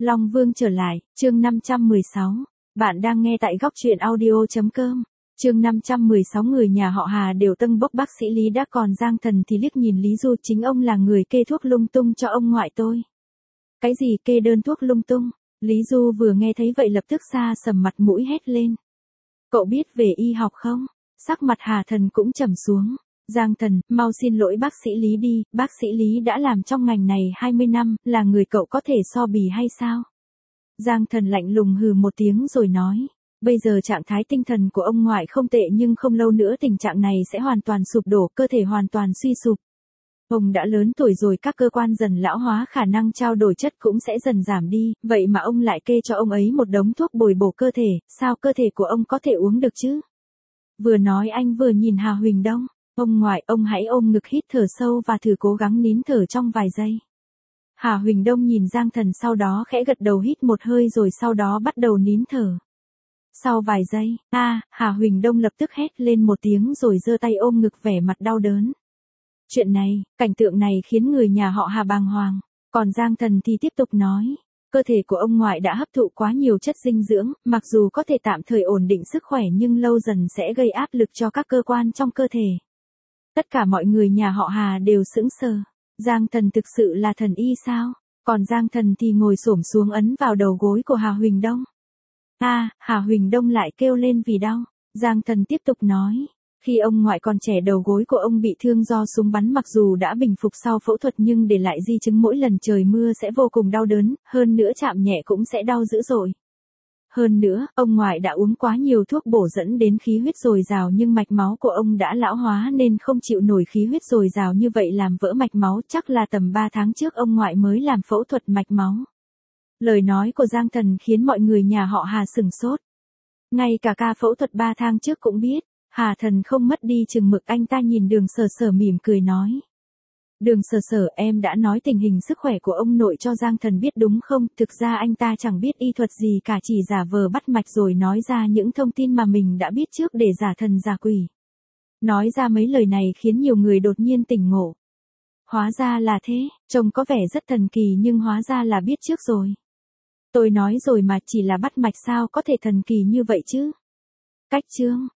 Long Vương trở lại, chương 516. Bạn đang nghe tại góc truyện audio.com. Chương 516 người nhà họ Hà đều tâng bốc bác sĩ Lý đã còn Giang Thần thì liếc nhìn Lý Du, chính ông là người kê thuốc lung tung cho ông ngoại tôi. Cái gì kê đơn thuốc lung tung? Lý Du vừa nghe thấy vậy lập tức xa sầm mặt mũi hét lên. Cậu biết về y học không? Sắc mặt Hà Thần cũng trầm xuống. Giang Thần, mau xin lỗi bác sĩ Lý đi, bác sĩ Lý đã làm trong ngành này 20 năm, là người cậu có thể so bì hay sao? Giang Thần lạnh lùng hừ một tiếng rồi nói, bây giờ trạng thái tinh thần của ông ngoại không tệ nhưng không lâu nữa tình trạng này sẽ hoàn toàn sụp đổ, cơ thể hoàn toàn suy sụp. Ông đã lớn tuổi rồi, các cơ quan dần lão hóa, khả năng trao đổi chất cũng sẽ dần giảm đi, vậy mà ông lại kê cho ông ấy một đống thuốc bồi bổ cơ thể, sao cơ thể của ông có thể uống được chứ? Vừa nói anh vừa nhìn Hà Huỳnh Đông. Ông ngoại, ông hãy ôm ngực hít thở sâu và thử cố gắng nín thở trong vài giây. Hà Huỳnh Đông nhìn Giang Thần sau đó khẽ gật đầu hít một hơi rồi sau đó bắt đầu nín thở. Sau vài giây, Hà Huỳnh Đông lập tức hét lên một tiếng rồi giơ tay ôm ngực vẻ mặt đau đớn. Chuyện này, cảnh tượng này khiến người nhà họ Hà bàng hoàng, còn Giang Thần thì tiếp tục nói. Cơ thể của ông ngoại đã hấp thụ quá nhiều chất dinh dưỡng, mặc dù có thể tạm thời ổn định sức khỏe nhưng lâu dần sẽ gây áp lực cho các cơ quan trong cơ thể. Tất cả mọi người nhà họ Hà đều sững sờ. Giang Thần thực sự là thần y sao? Còn Giang Thần thì ngồi xổm xuống ấn vào đầu gối của Hà Huỳnh Đông. Hà Huỳnh Đông lại kêu lên vì đau. Giang Thần tiếp tục nói. Khi ông ngoại còn trẻ đầu gối của ông bị thương do súng bắn, mặc dù đã bình phục sau phẫu thuật nhưng để lại di chứng mỗi lần trời mưa sẽ vô cùng đau đớn, hơn nữa chạm nhẹ cũng sẽ đau dữ dội. Hơn nữa, ông ngoại đã uống quá nhiều thuốc bổ dẫn đến khí huyết dồi dào nhưng mạch máu của ông đã lão hóa nên không chịu nổi khí huyết dồi dào như vậy làm vỡ mạch máu, chắc là tầm 3 tháng trước ông ngoại mới làm phẫu thuật mạch máu. Lời nói của Giang Thần khiến mọi người nhà họ Hà sửng sốt. Ngay cả ca phẫu thuật 3 tháng trước cũng biết, Hà Thần không mất đi chừng mực, anh ta nhìn Đường Sở Sở mỉm cười nói. Đường Sở Sở, em đã nói tình hình sức khỏe của ông nội cho Giang Thần biết đúng không? Thực ra anh ta chẳng biết y thuật gì cả, chỉ giả vờ bắt mạch rồi nói ra những thông tin mà mình đã biết trước để giả thần giả quỷ. Nói ra mấy lời này khiến nhiều người đột nhiên tỉnh ngộ. Hóa ra là thế, trông có vẻ rất thần kỳ nhưng hóa ra là biết trước rồi. Tôi nói rồi mà, chỉ là bắt mạch sao có thể thần kỳ như vậy chứ? Cách chương.